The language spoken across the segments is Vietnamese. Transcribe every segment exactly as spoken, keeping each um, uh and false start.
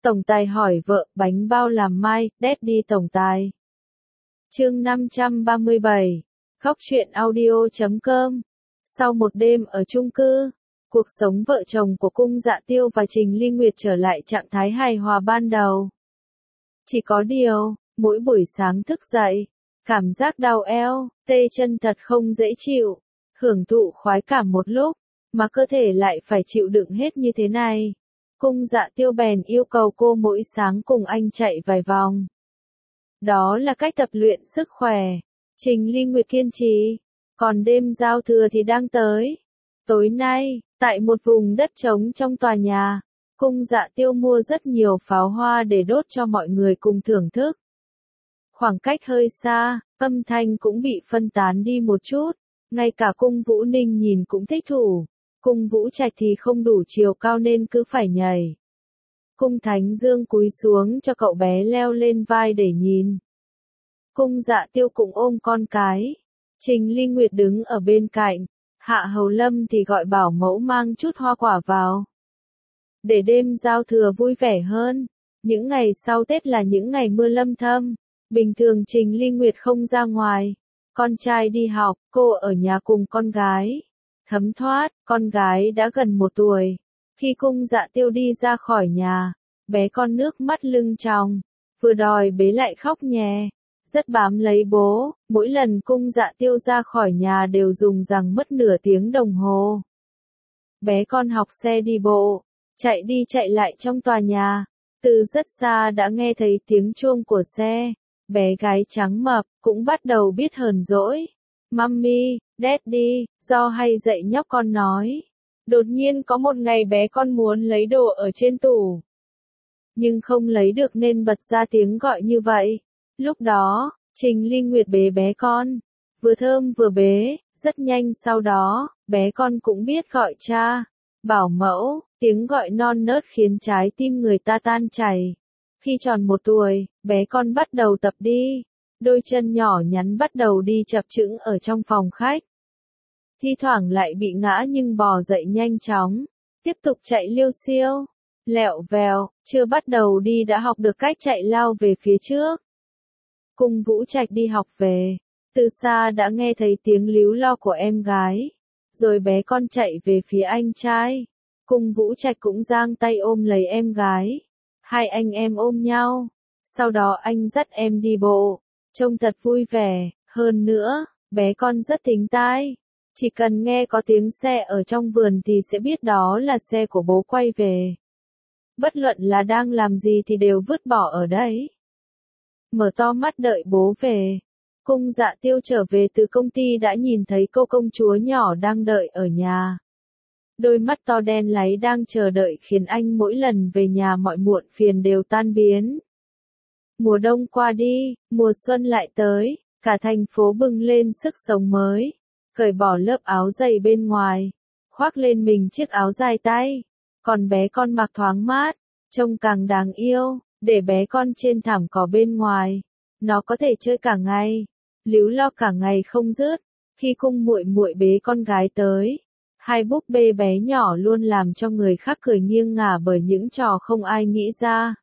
Tổng tài hỏi vợ, bánh bao làm mai, Daddy tổng tài. Chương năm trăm ba mươi bảy. Khóc chuyện audio chấm com. Sau một đêm ở chung cư, cuộc sống vợ chồng của Cung Dạ Tiêu và Trình Ly Nguyệt trở lại trạng thái hài hòa ban đầu. Chỉ có điều, mỗi buổi sáng thức dậy, cảm giác đau eo, tê chân thật không dễ chịu, hưởng thụ khoái cảm một lúc, mà cơ thể lại phải chịu đựng hết như thế này. Cung Dạ Tiêu bèn yêu cầu cô mỗi sáng cùng anh chạy vài vòng. Đó là cách tập luyện sức khỏe. Trình Ly Nguyệt kiên trì. Còn đêm giao thừa thì đang tới. Tối nay, tại một vùng đất trống trong tòa nhà, Cung Dạ Tiêu mua rất nhiều pháo hoa để đốt cho mọi người cùng thưởng thức. Khoảng cách hơi xa, âm thanh cũng bị phân tán đi một chút, ngay cả Cung Vũ Ninh nhìn cũng thích thú. Cung Vũ Trạch thì không đủ chiều cao nên cứ phải nhảy. Cung Thánh Dương cúi xuống cho cậu bé leo lên vai để nhìn. Cung Dạ Tiêu cũng ôm con cái. Trình Ly Nguyệt đứng ở bên cạnh. Hạ Hầu Lâm thì gọi bảo mẫu mang chút hoa quả vào. Để đêm giao thừa vui vẻ hơn. Những ngày sau Tết là những ngày mưa lâm thâm. Bình thường Trình Ly Nguyệt không ra ngoài. Con trai đi học, cô ở nhà cùng con gái. Thấm thoát, con gái đã gần một tuổi. Khi Cung Dạ Tiêu đi ra khỏi nhà, bé con nước mắt lưng tròng, vừa đòi bế lại khóc nhè, rất bám lấy bố. Mỗi lần Cung Dạ Tiêu ra khỏi nhà đều dùng rằng mất nửa tiếng đồng hồ. Bé con học xe đi bộ, chạy đi chạy lại trong tòa nhà, từ rất xa đã nghe thấy tiếng chuông của xe. Bé gái trắng mập cũng bắt đầu biết hờn dỗi. Mummy, Daddy, do hay dạy nhóc con nói. Đột nhiên có một ngày bé con muốn lấy đồ ở trên tủ, nhưng không lấy được nên bật ra tiếng gọi như vậy. Lúc đó, Trình Ly Nguyệt bế bé con, vừa thơm vừa bế, rất nhanh sau đó, bé con cũng biết gọi cha, bảo mẫu, tiếng gọi non nớt khiến trái tim người ta tan chảy. Khi tròn một tuổi, bé con bắt đầu tập đi. Đôi chân nhỏ nhắn bắt đầu đi chập chững ở trong phòng khách. Thi thoảng lại bị ngã nhưng bò dậy nhanh chóng, tiếp tục chạy liêu xiêu, lẹo vèo, chưa bắt đầu đi đã học được cách chạy lao về phía trước. Cung Vũ Trạch đi học về, từ xa đã nghe thấy tiếng líu lo của em gái, rồi bé con chạy về phía anh trai. Cung Vũ Trạch cũng giang tay ôm lấy em gái, hai anh em ôm nhau, sau đó anh dắt em đi bộ. Trông thật vui vẻ, hơn nữa, bé con rất thính tai. Chỉ cần nghe có tiếng xe ở trong vườn thì sẽ biết đó là xe của bố quay về. Bất luận là đang làm gì thì đều vứt bỏ ở đấy. Mở to mắt đợi bố về. Cung Dạ Tiêu trở về từ công ty đã nhìn thấy cô công chúa nhỏ đang đợi ở nhà. Đôi mắt to đen láy đang chờ đợi khiến anh mỗi lần về nhà mọi muộn phiền đều tan biến. Mùa đông qua đi, mùa xuân lại tới, cả thành phố bừng lên sức sống mới. Cởi bỏ lớp áo dày bên ngoài, khoác lên mình chiếc áo dài tay. Còn bé con mặc thoáng mát, trông càng đáng yêu, để bé con trên thảm cỏ bên ngoài. Nó có thể chơi cả ngày, líu lo cả ngày không dứt. Khi Cung muội muội bế con gái tới, hai búp bê bé nhỏ luôn làm cho người khác cười nghiêng ngả bởi những trò không ai nghĩ ra.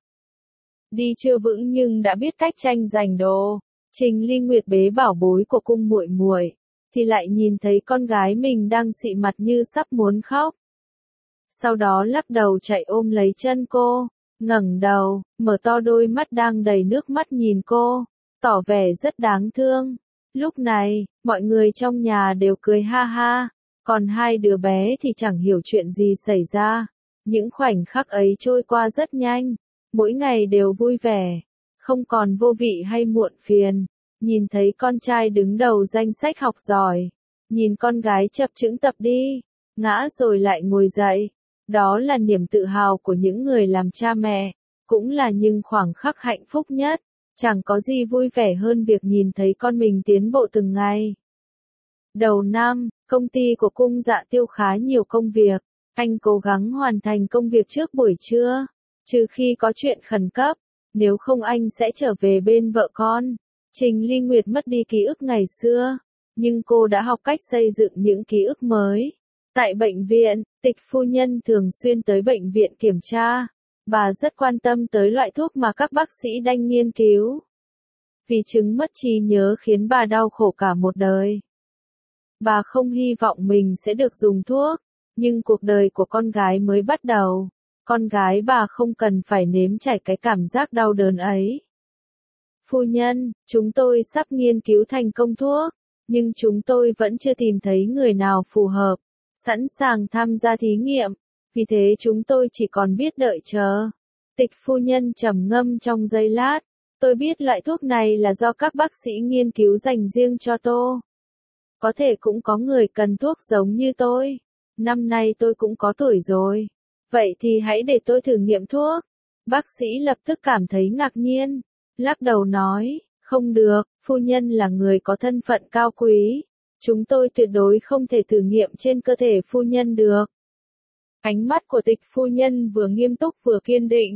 Đi chưa vững nhưng đã biết cách tranh giành đồ. Trình Ly Nguyệt bế bảo bối của Cung muội muội, thì lại nhìn thấy con gái mình đang xị mặt như sắp muốn khóc. Sau đó lắc đầu chạy ôm lấy chân cô, ngẩng đầu, mở to đôi mắt đang đầy nước mắt nhìn cô, tỏ vẻ rất đáng thương. Lúc này, mọi người trong nhà đều cười ha ha, còn hai đứa bé thì chẳng hiểu chuyện gì xảy ra. Những khoảnh khắc ấy trôi qua rất nhanh. Mỗi ngày đều vui vẻ, không còn vô vị hay muộn phiền. Nhìn thấy con trai đứng đầu danh sách học giỏi, nhìn con gái chập chững tập đi, ngã rồi lại ngồi dậy. Đó là niềm tự hào của những người làm cha mẹ, cũng là những khoảng khắc hạnh phúc nhất. Chẳng có gì vui vẻ hơn việc nhìn thấy con mình tiến bộ từng ngày. Đầu năm, công ty của Cung Dạ Tiêu khá nhiều công việc, anh cố gắng hoàn thành công việc trước buổi trưa. Trừ khi có chuyện khẩn cấp, nếu không anh sẽ trở về bên vợ con. Trình Ly Nguyệt mất đi ký ức ngày xưa, nhưng cô đã học cách xây dựng những ký ức mới. Tại bệnh viện, Tịch phu nhân thường xuyên tới bệnh viện kiểm tra. Bà rất quan tâm tới loại thuốc mà các bác sĩ đang nghiên cứu. Vì chứng mất trí nhớ khiến bà đau khổ cả một đời. Bà không hy vọng mình sẽ được dùng thuốc, nhưng cuộc đời của con gái mới bắt đầu. Con gái bà không cần phải nếm trải cái cảm giác đau đớn ấy. Phu nhân, chúng tôi sắp nghiên cứu thành công thuốc, nhưng chúng tôi vẫn chưa tìm thấy người nào phù hợp, sẵn sàng tham gia thí nghiệm, vì thế chúng tôi chỉ còn biết đợi chờ. Tịch phu nhân trầm ngâm trong giây lát, tôi biết loại thuốc này là do các bác sĩ nghiên cứu dành riêng cho tôi. Có thể cũng có người cần thuốc giống như tôi. Năm nay tôi cũng có tuổi rồi. Vậy thì hãy để tôi thử nghiệm thuốc. Bác sĩ lập tức cảm thấy ngạc nhiên, lắc đầu nói, không được, phu nhân là người có thân phận cao quý. Chúng tôi tuyệt đối không thể thử nghiệm trên cơ thể phu nhân được. Ánh mắt của tịch phu nhân vừa nghiêm túc vừa kiên định.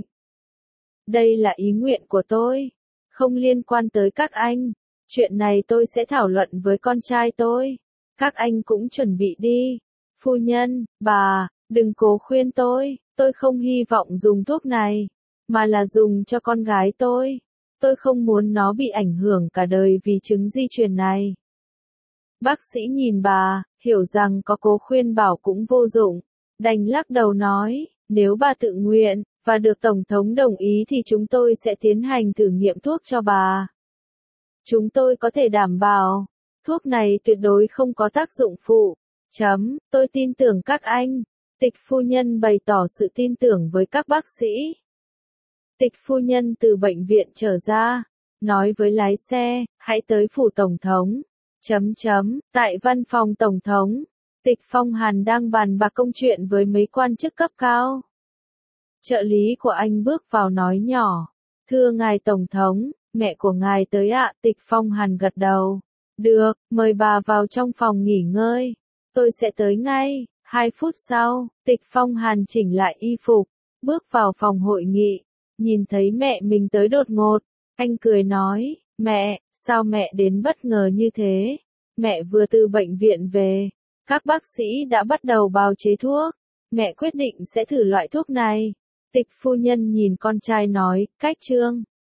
Đây là ý nguyện của tôi, không liên quan tới các anh. Chuyện này tôi sẽ thảo luận với con trai tôi. Các anh cũng chuẩn bị đi. Phu nhân, bà, đừng cố khuyên tôi, tôi không hy vọng dùng thuốc này, mà là dùng cho con gái tôi. Tôi không muốn nó bị ảnh hưởng cả đời vì chứng di truyền này. Bác sĩ nhìn bà, hiểu rằng có cố khuyên bảo cũng vô dụng, đành lắc đầu nói, nếu bà tự nguyện, và được Tổng thống đồng ý thì chúng tôi sẽ tiến hành thử nghiệm thuốc cho bà. Chúng tôi có thể đảm bảo, thuốc này tuyệt đối không có tác dụng phụ. Chấm, tôi tin tưởng các anh. Tịch phu nhân bày tỏ sự tin tưởng với các bác sĩ. Tịch phu nhân từ bệnh viện trở ra, nói với lái xe, hãy tới phủ Tổng thống. Chấm chấm, tại văn phòng Tổng thống, Tịch Phong Hàn đang bàn bạc công chuyện với mấy quan chức cấp cao. Trợ lý của anh bước vào nói nhỏ, thưa ngài Tổng thống, mẹ của ngài tới ạ. Tịch Phong Hàn gật đầu. Được, mời bà vào trong phòng nghỉ ngơi. Tôi sẽ tới ngay. Hai phút sau, Tịch Phong Hàn chỉnh lại y phục, bước vào phòng hội nghị. Nhìn thấy mẹ mình tới đột ngột, anh cười nói, mẹ, sao mẹ đến bất ngờ như thế? Mẹ vừa từ bệnh viện về, các bác sĩ đã bắt đầu bào chế thuốc. Mẹ quyết định sẽ thử loại thuốc này. Tịch phu nhân nhìn con trai nói, cách trương.